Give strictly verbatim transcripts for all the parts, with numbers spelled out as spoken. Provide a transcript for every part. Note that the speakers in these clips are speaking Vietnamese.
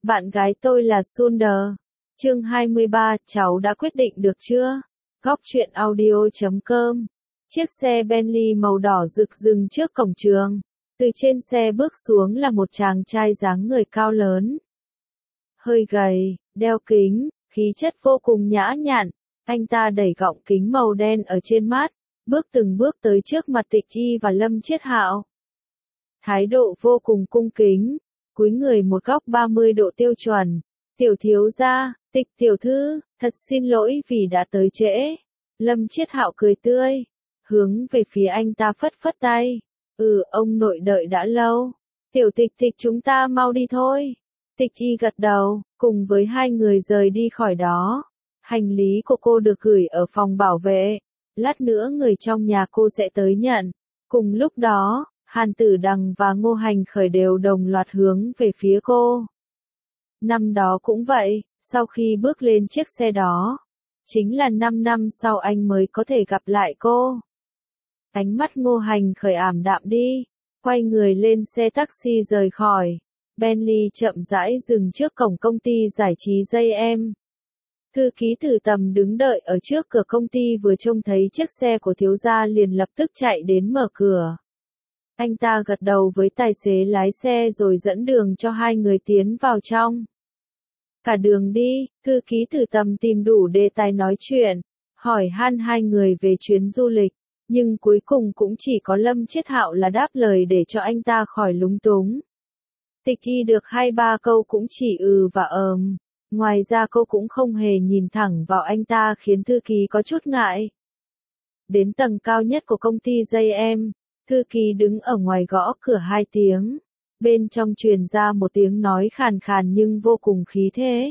Bạn gái tôi là Sunder. Chương hai mươi ba, cháu đã quyết định được chưa? Góc truyện audio chấm com. Chiếc xe Bentley màu đỏ rực dừng trước cổng trường. Từ trên xe bước xuống là một chàng trai dáng người cao lớn. Hơi gầy, đeo kính, khí chất vô cùng nhã nhặn. Anh ta đẩy gọng kính màu đen ở trên mắt, bước từng bước tới trước mặt Tịch Y và Lâm Chiết Hạo. Thái độ vô cùng cung kính, cúi người một góc ba mươi độ tiêu chuẩn. Tiểu thiếu gia, Tịch tiểu thư, thật xin lỗi vì đã tới trễ. Lâm Chiết Hạo cười tươi, hướng về phía anh ta phất phất tay. Ừ, ông nội đợi đã lâu. Tiểu Tịch Tịch chúng ta mau đi thôi. Tịch Y gật đầu, cùng với hai người rời đi khỏi đó. Hành lý của cô được gửi ở phòng bảo vệ. Lát nữa người trong nhà cô sẽ tới nhận. Cùng lúc đó, Hàn Tử Đằng và Ngô Hành Khởi đều đồng loạt hướng về phía cô. Năm đó cũng vậy, sau khi bước lên chiếc xe đó, chính là năm năm sau anh mới có thể gặp lại cô. Ánh mắt Ngô Hành Khởi ảm đạm đi, quay người lên xe taxi rời khỏi. Bentley chậm rãi dừng trước cổng công ty giải trí J M. Thư ký Từ Tầm đứng đợi ở trước cửa công ty vừa trông thấy chiếc xe của thiếu gia liền lập tức chạy đến mở cửa. Anh ta gật đầu với tài xế lái xe rồi dẫn đường cho hai người tiến vào trong. Cả đường đi, thư ký Từ Tầm tìm đủ đề tài nói chuyện, hỏi han hai người về chuyến du lịch, nhưng cuối cùng cũng chỉ có Lâm Chiết Hạo là đáp lời để cho anh ta khỏi lúng túng. Tịch Y được hai ba câu cũng chỉ ừ và ờm. Ngoài ra cô cũng không hề nhìn thẳng vào anh ta khiến thư ký có chút ngại. Đến tầng cao nhất của công ty J M, thư ký đứng ở ngoài gõ cửa hai tiếng. Bên trong truyền ra một tiếng nói khàn khàn nhưng vô cùng khí thế.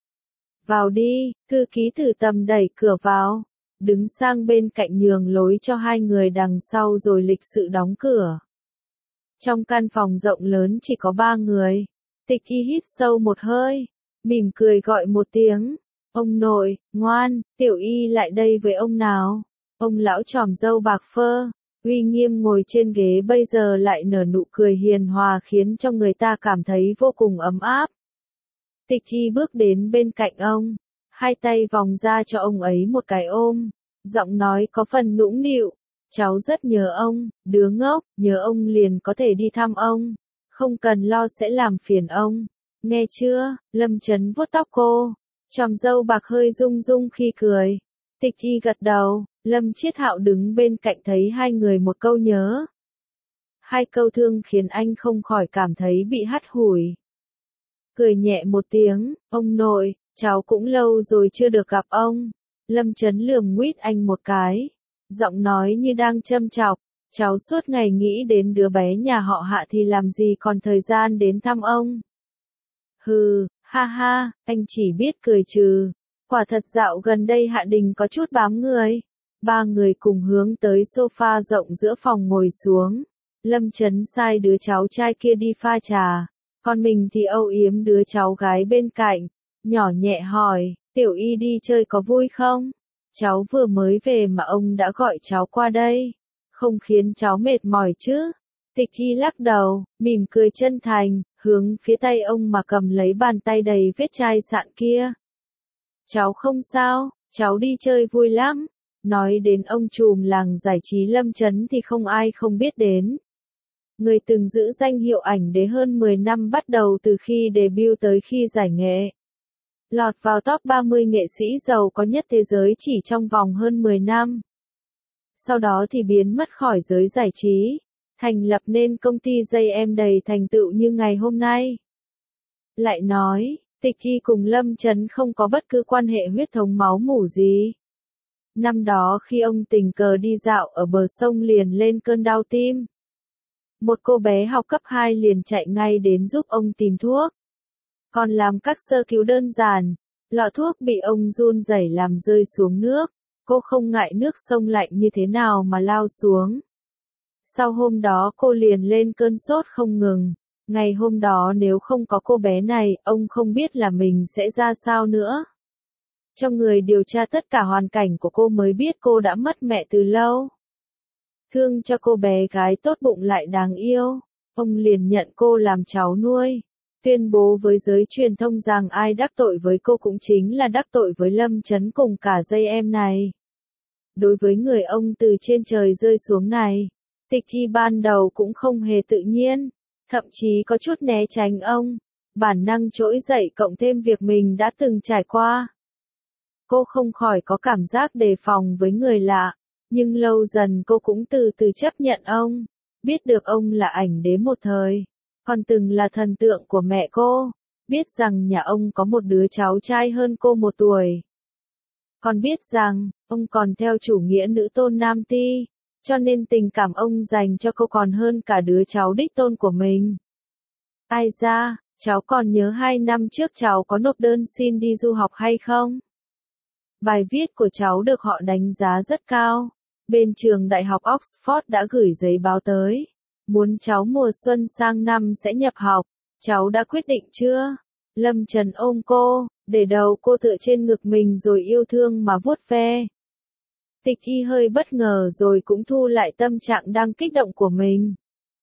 Vào đi, thư ký Từ Tầm đẩy cửa vào, đứng sang bên cạnh nhường lối cho hai người đằng sau rồi lịch sự đóng cửa. Trong căn phòng rộng lớn chỉ có ba người. Tịch Y hít sâu một hơi, mỉm cười gọi một tiếng. Ông nội, ngoan, Tiểu Y lại đây với ông nào. Ông lão tròm râu bạc phơ, uy nghiêm ngồi trên ghế bây giờ lại nở nụ cười hiền hòa khiến cho người ta cảm thấy vô cùng ấm áp. Tịch Y bước đến bên cạnh ông, hai tay vòng ra cho ông ấy một cái ôm, giọng nói có phần nũng nịu. Cháu rất nhớ ông, đứa ngốc, nhớ ông liền có thể đi thăm ông, không cần lo sẽ làm phiền ông. Nghe chưa? Lâm Chấn vuốt tóc cô, chòm râu bạc hơi rung rung khi cười. Tịch Y gật đầu, Lâm Chiết Hạo đứng bên cạnh thấy hai người một câu nhớ. Hai câu thương khiến anh không khỏi cảm thấy bị hắt hủi. Cười nhẹ một tiếng, ông nội, cháu cũng lâu rồi chưa được gặp ông. Lâm Chấn lườm nguýt anh một cái, giọng nói như đang châm chọc, cháu suốt ngày nghĩ đến đứa bé nhà họ Hạ thì làm gì còn thời gian đến thăm ông. Hừ, ha ha, anh chỉ biết cười trừ. Quả thật dạo gần đây Hạ Đình có chút bám người. Ba người cùng hướng tới sofa rộng giữa phòng ngồi xuống. Lâm Chấn sai đứa cháu trai kia đi pha trà, còn mình thì âu yếm đứa cháu gái bên cạnh, nhỏ nhẹ hỏi, Tiểu Y đi chơi có vui không? Cháu vừa mới về mà ông đã gọi cháu qua đây, không khiến cháu mệt mỏi chứ? Tịch Y lắc đầu, mỉm cười chân thành, hướng phía tay ông mà cầm lấy bàn tay đầy vết chai sạn kia. Cháu không sao, cháu đi chơi vui lắm. Nói đến ông trùm làng giải trí Lâm Chấn thì không ai không biết đến. Người từng giữ danh hiệu ảnh đế hơn mười năm bắt đầu từ khi debut tới khi giải nghệ. Lọt vào top ba mươi nghệ sĩ giàu có nhất thế giới chỉ trong vòng hơn mười năm. Sau đó thì biến mất khỏi giới giải trí, thành lập nên công ty J M đầy thành tựu như ngày hôm nay. Lại nói, Tịch Y cùng Lâm Chấn không có bất cứ quan hệ huyết thống máu mủ gì. Năm đó khi ông tình cờ đi dạo ở bờ sông liền lên cơn đau tim. Một cô bé học cấp hai liền chạy ngay đến giúp ông tìm thuốc. Còn làm các sơ cứu đơn giản, lọ thuốc bị ông run rẩy làm rơi xuống nước. Cô không ngại nước sông lạnh như thế nào mà lao xuống. Sau hôm đó cô liền lên cơn sốt không ngừng. Ngày hôm đó nếu không có cô bé này, ông không biết là mình sẽ ra sao nữa. Cho người điều tra tất cả hoàn cảnh của cô mới biết cô đã mất mẹ từ lâu. Thương cho cô bé gái tốt bụng lại đáng yêu, ông liền nhận cô làm cháu nuôi. tuyên bố với giới truyền thông rằng ai đắc tội với cô cũng chính là đắc tội với Lâm Chấn cùng cả dây em này. Đối với người ông từ trên trời rơi xuống này, Tịch Thi ban đầu cũng không hề tự nhiên, thậm chí có chút né tránh ông, bản năng trỗi dậy cộng thêm việc mình đã từng trải qua. Cô không khỏi có cảm giác đề phòng với người lạ, nhưng lâu dần cô cũng từ từ chấp nhận ông, biết được ông là ảnh đế một thời, còn từng là thần tượng của mẹ cô, biết rằng nhà ông có một đứa cháu trai hơn cô một tuổi. Còn biết rằng, ông còn theo chủ nghĩa nữ tôn nam ti, cho nên tình cảm ông dành cho cô còn hơn cả đứa cháu đích tôn của mình. Ai ra, cháu còn nhớ hai năm trước cháu có nộp đơn xin đi du học hay không? Bài viết của cháu được họ đánh giá rất cao. Bên trường đại học Oxford đã gửi giấy báo tới, muốn cháu mùa xuân sang năm sẽ nhập học. Cháu đã quyết định chưa? Lâm Trần ôm cô, để đầu cô tựa trên ngực mình rồi yêu thương mà vuốt ve. Tịch Thi hơi bất ngờ rồi cũng thu lại tâm trạng đang kích động của mình.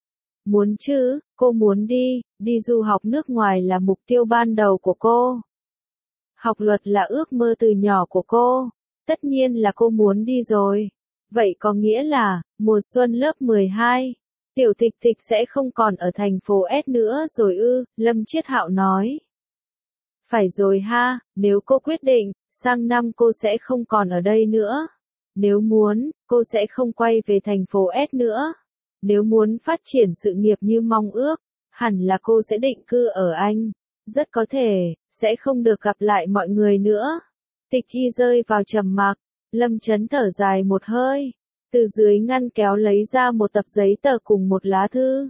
Muốn chứ, cô muốn đi, đi du học nước ngoài là mục tiêu ban đầu của cô. Học luật là ước mơ từ nhỏ của cô, tất nhiên là cô muốn đi rồi. Vậy có nghĩa là, mùa xuân lớp mười hai, Tiểu Tịch Tịch sẽ không còn ở thành phố S nữa rồi ư, Lâm Chiết Hạo nói. Phải rồi ha, nếu cô quyết định, sang năm cô sẽ không còn ở đây nữa. Nếu muốn, cô sẽ không quay về thành phố S nữa. Nếu muốn phát triển sự nghiệp như mong ước, hẳn là cô sẽ định cư ở Anh. Rất có thể, sẽ không được gặp lại mọi người nữa. Tịch Thi rơi vào trầm mặc, Lâm Chấn thở dài một hơi, từ dưới ngăn kéo lấy ra một tập giấy tờ cùng một lá thư.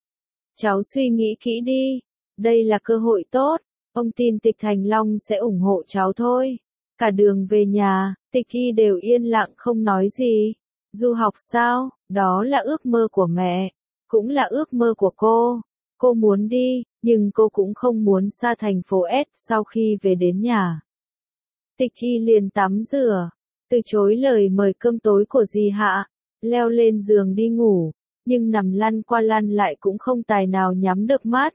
Cháu suy nghĩ kỹ đi, đây là cơ hội tốt, ông tin Tịch Thành Long sẽ ủng hộ cháu thôi. Cả đường về nhà, Tịch Thi đều yên lặng không nói gì. Du học sao, đó là ước mơ của mẹ, cũng là ước mơ của cô. Cô muốn đi, nhưng cô cũng không muốn xa thành phố S sau khi về đến nhà. Tịch Thi liền tắm rửa, từ chối lời mời cơm tối của dì Hạ, leo lên giường đi ngủ, nhưng nằm lăn qua lăn lại cũng không tài nào nhắm được mắt.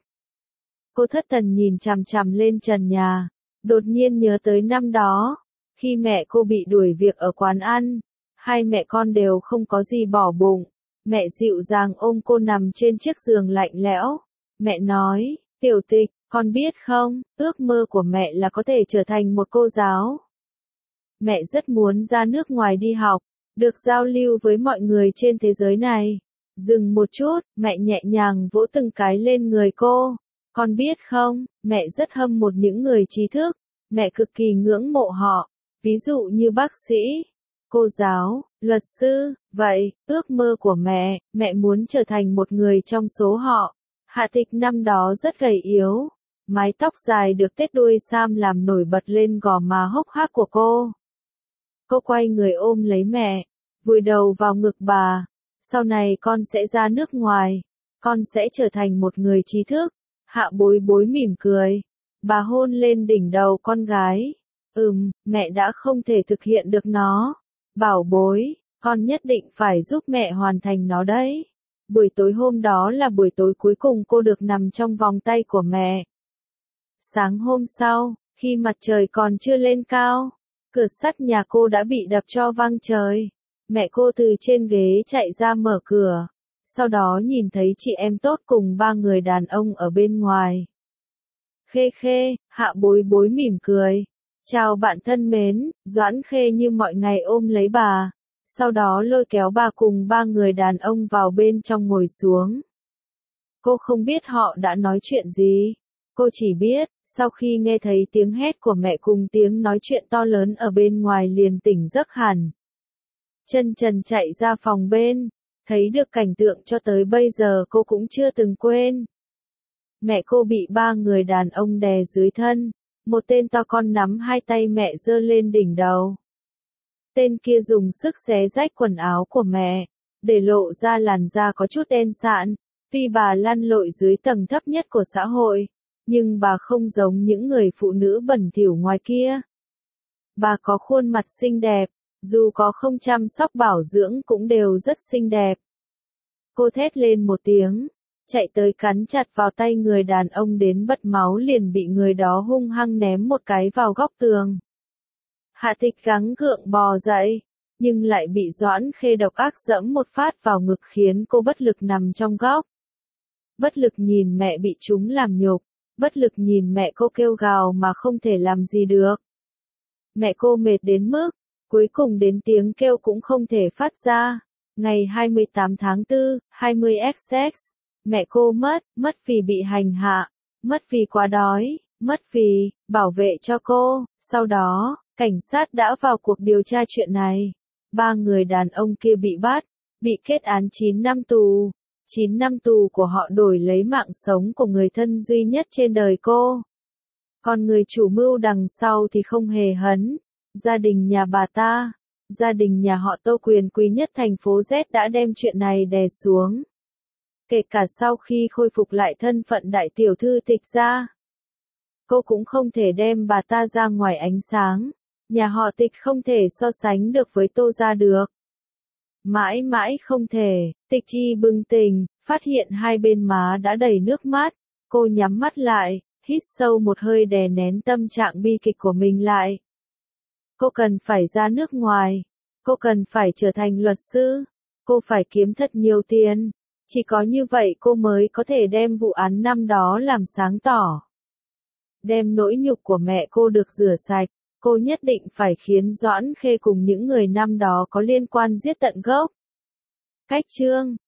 Cô thất thần nhìn chằm chằm lên trần nhà, đột nhiên nhớ tới năm đó, khi mẹ cô bị đuổi việc ở quán ăn, hai mẹ con đều không có gì bỏ bụng. Mẹ dịu dàng ôm cô nằm trên chiếc giường lạnh lẽo. Mẹ nói, Tiểu Tịch, con biết không, ước mơ của mẹ là có thể trở thành một cô giáo. Mẹ rất muốn ra nước ngoài đi học, được giao lưu với mọi người trên thế giới này. Dừng một chút, mẹ nhẹ nhàng vỗ từng cái lên người cô. Con biết không, mẹ rất hâm mộ những người trí thức, mẹ cực kỳ ngưỡng mộ họ, ví dụ như bác sĩ, cô giáo, luật sư. Vậy, ước mơ của mẹ, mẹ muốn trở thành một người trong số họ. Hạ Tịch năm đó rất gầy yếu, mái tóc dài được tết đuôi sam làm nổi bật lên gò má hốc hác của cô. Cô quay người ôm lấy mẹ, vùi đầu vào ngực bà. Sau này con sẽ ra nước ngoài, con sẽ trở thành một người trí thức. Hạ Bối Bối mỉm cười, bà hôn lên đỉnh đầu con gái. Ừm, mẹ đã không thể thực hiện được nó. Bảo bối, con nhất định phải giúp mẹ hoàn thành nó đấy. Buổi tối hôm đó là buổi tối cuối cùng cô được nằm trong vòng tay của mẹ. Sáng hôm sau, khi mặt trời còn chưa lên cao, cửa sắt nhà cô đã bị đập cho vang trời. Mẹ cô từ trên ghế chạy ra mở cửa, sau đó nhìn thấy chị em tốt cùng ba người đàn ông ở bên ngoài. Khê Khê, Hạ Bối Bối mỉm cười. Chào bạn thân mến, Doãn Khê như mọi ngày ôm lấy bà, sau đó lôi kéo bà cùng ba người đàn ông vào bên trong ngồi xuống. Cô không biết họ đã nói chuyện gì. Cô chỉ biết, sau khi nghe thấy tiếng hét của mẹ cùng tiếng nói chuyện to lớn ở bên ngoài liền tỉnh giấc hẳn. Chân trần chạy ra phòng bên, thấy được cảnh tượng cho tới bây giờ cô cũng chưa từng quên. Mẹ cô bị ba người đàn ông đè dưới thân, một tên to con nắm hai tay mẹ giơ lên đỉnh đầu. Tên kia dùng sức xé rách quần áo của mẹ, để lộ ra làn da có chút đen sạm. Tuy bà lăn lội dưới tầng thấp nhất của xã hội, nhưng bà không giống những người phụ nữ bẩn thỉu ngoài kia. Bà có khuôn mặt xinh đẹp, dù có không chăm sóc bảo dưỡng cũng đều rất xinh đẹp. Cô thét lên một tiếng, chạy tới cắn chặt vào tay người đàn ông đến bật máu liền bị người đó hung hăng ném một cái vào góc tường. Hạ Tịch gắng gượng bò dậy, nhưng lại bị Doãn Khê độc ác giẫm một phát vào ngực khiến cô bất lực nằm trong góc. Bất lực nhìn mẹ bị chúng làm nhục, bất lực nhìn mẹ cô kêu gào mà không thể làm gì được. Mẹ cô mệt đến mức, cuối cùng đến tiếng kêu cũng không thể phát ra. Ngày hai mươi tám tháng tư, hai mươi xx, mẹ cô mất, mất vì bị hành hạ, mất vì quá đói, mất vì bảo vệ cho cô. Sau đó, cảnh sát đã vào cuộc điều tra chuyện này. Ba người đàn ông kia bị bắt, bị kết án chín năm tù. chín năm tù của họ đổi lấy mạng sống của người thân duy nhất trên đời cô. Còn người chủ mưu đằng sau thì không hề hấn. Gia đình nhà bà ta, gia đình nhà họ Tô quyền quý nhất thành phố Z đã đem chuyện này đè xuống. Kể cả sau khi khôi phục lại thân phận đại tiểu thư Tịch gia, cô cũng không thể đem bà ta ra ngoài ánh sáng. Nhà họ Tịch không thể so sánh được với Tô gia được. Mãi mãi không thể. Tịch Chi bừng tỉnh, phát hiện hai bên má đã đầy nước mắt. Cô nhắm mắt lại, hít sâu một hơi đè nén tâm trạng bi kịch của mình lại. Cô cần phải ra nước ngoài. Cô cần phải trở thành luật sư. Cô phải kiếm thật nhiều tiền. Chỉ có như vậy cô mới có thể đem vụ án năm đó làm sáng tỏ. Đem nỗi nhục của mẹ cô được rửa sạch. Cô nhất định phải khiến Doãn Khê cùng những người năm đó có liên quan giết tận gốc. Cách chương